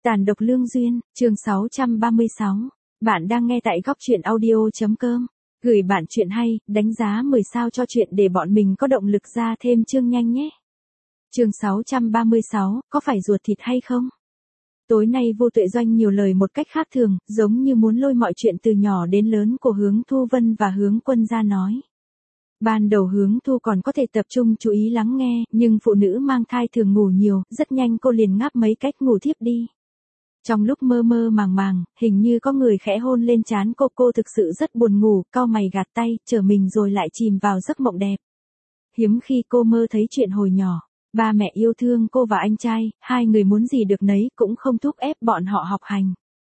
Tàn độc lương duyên, chương 636. Bạn đang nghe tại góc truyện audio.com. Gửi bạn chuyện hay, đánh giá 10 sao cho chuyện để bọn mình có động lực ra thêm chương nhanh nhé. Chương 636, có phải ruột thịt hay không? Tối nay Vô Tuệ Doanh nhiều lời một cách khác thường, giống như muốn lôi mọi chuyện từ nhỏ đến lớn của Hướng Thu Vân và Hướng Quân ra nói. Ban đầu Hướng Thu còn có thể tập trung chú ý lắng nghe, nhưng phụ nữ mang thai thường ngủ nhiều, rất nhanh cô liền ngáp mấy cách ngủ thiếp đi. Trong lúc mơ mơ màng màng, hình như có người khẽ hôn lên trán cô thực sự rất buồn ngủ, cau mày gạt tay, trở mình rồi lại chìm vào giấc mộng đẹp. Hiếm khi cô mơ thấy chuyện hồi nhỏ, ba mẹ yêu thương cô và anh trai, hai người muốn gì được nấy, cũng không thúc ép bọn họ học hành.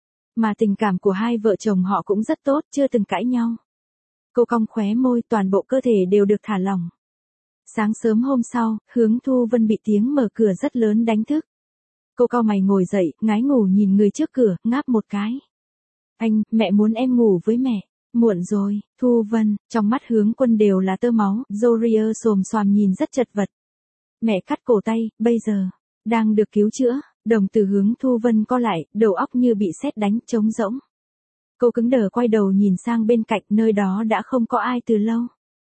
Mà tình cảm của hai vợ chồng họ cũng rất tốt, chưa từng cãi nhau. Cô cong khóe môi, toàn bộ cơ thể đều được thả lỏng. Sáng sớm hôm sau, Hướng Thu Vân bị tiếng mở cửa rất lớn đánh thức. Cô cau mày ngồi dậy, ngái ngủ nhìn người trước cửa, ngáp một cái. Anh, mẹ muốn em ngủ với mẹ. Muộn rồi, Thu Vân, trong mắt Hướng Quân đều là tơ máu, Zoria xồm xoàm nhìn rất chật vật. Mẹ cắt cổ tay, bây giờ, đang được cứu chữa, đồng tử Hướng Thu Vân co lại, đầu óc như bị sét đánh, trống rỗng. Cô cứng đờ quay đầu nhìn sang bên cạnh, nơi đó đã không có ai từ lâu.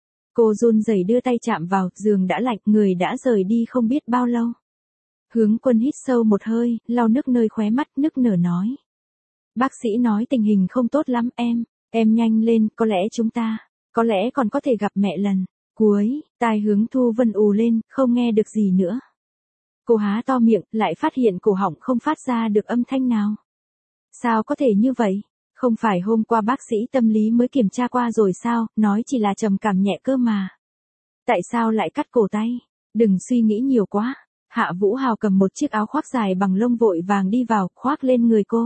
Cô run rẩy đưa tay chạm vào, giường đã lạnh, người đã rời đi không biết bao lâu. Hướng Quân hít sâu một hơi, lau nước nơi khóe mắt, nức nở nói. Bác sĩ nói tình hình không tốt lắm em nhanh lên, có lẽ chúng ta, có lẽ còn có thể gặp mẹ lần cuối. Tai Hướng Thu Vân ù lên, không nghe được gì nữa. Cô há to miệng, lại phát hiện cổ họng không phát ra được âm thanh nào. Sao có thể như vậy? Không phải hôm qua bác sĩ tâm lý mới kiểm tra qua rồi sao, nói chỉ là trầm cảm nhẹ cơ mà. Tại sao lại cắt cổ tay? Đừng suy nghĩ nhiều quá. Hạ Vũ Hào cầm một chiếc áo khoác dài bằng lông vội vàng đi vào, khoác lên người cô.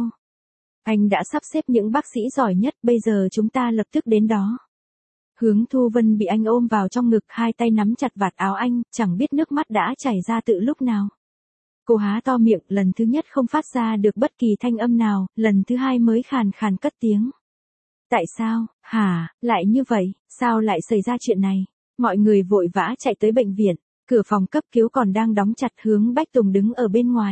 Anh đã sắp xếp những bác sĩ giỏi nhất, bây giờ chúng ta lập tức đến đó. Hướng Thu Vân bị anh ôm vào trong ngực, hai tay nắm chặt vạt áo anh, chẳng biết nước mắt đã chảy ra từ lúc nào. Cô há to miệng, lần thứ nhất không phát ra được bất kỳ thanh âm nào, lần thứ hai mới khàn khàn cất tiếng. Tại sao, hả, lại như vậy, sao lại xảy ra chuyện này? Mọi người vội vã chạy tới bệnh viện. Cửa phòng cấp cứu còn đang đóng chặt, Hướng Bách Tùng đứng ở bên ngoài.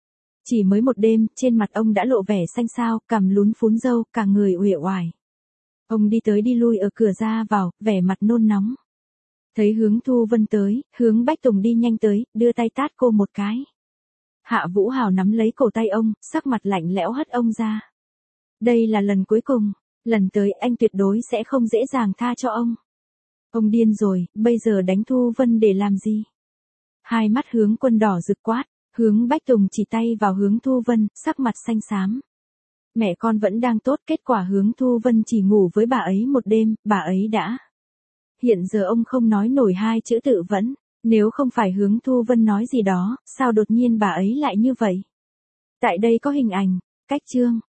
Chỉ mới một đêm, trên mặt ông đã lộ vẻ xanh xao, cằm lún phún râu, cả người uể oải. Ông đi tới đi lui ở cửa ra vào, vẻ mặt nôn nóng. Thấy Hướng Thu Vân tới, Hướng Bách Tùng đi nhanh tới, đưa tay tát cô một cái. Hạ Vũ Hào nắm lấy cổ tay ông, sắc mặt lạnh lẽo hất ông ra. Đây là lần cuối cùng, lần tới anh tuyệt đối sẽ không dễ dàng tha cho ông. Ông điên rồi, bây giờ đánh Thu Vân để làm gì? Hai mắt Hướng Quân đỏ rực quát, Hướng Bách Tùng chỉ tay vào Hướng Thu Vân, sắc mặt xanh xám. Mẹ con vẫn đang tốt, kết quả Hướng Thu Vân chỉ ngủ với bà ấy một đêm, bà ấy đã. Hiện giờ ông không nói nổi hai chữ tự vẫn, nếu không phải Hướng Thu Vân nói gì đó, sao đột nhiên bà ấy lại như vậy? Tại đây có hình ảnh, cách chương.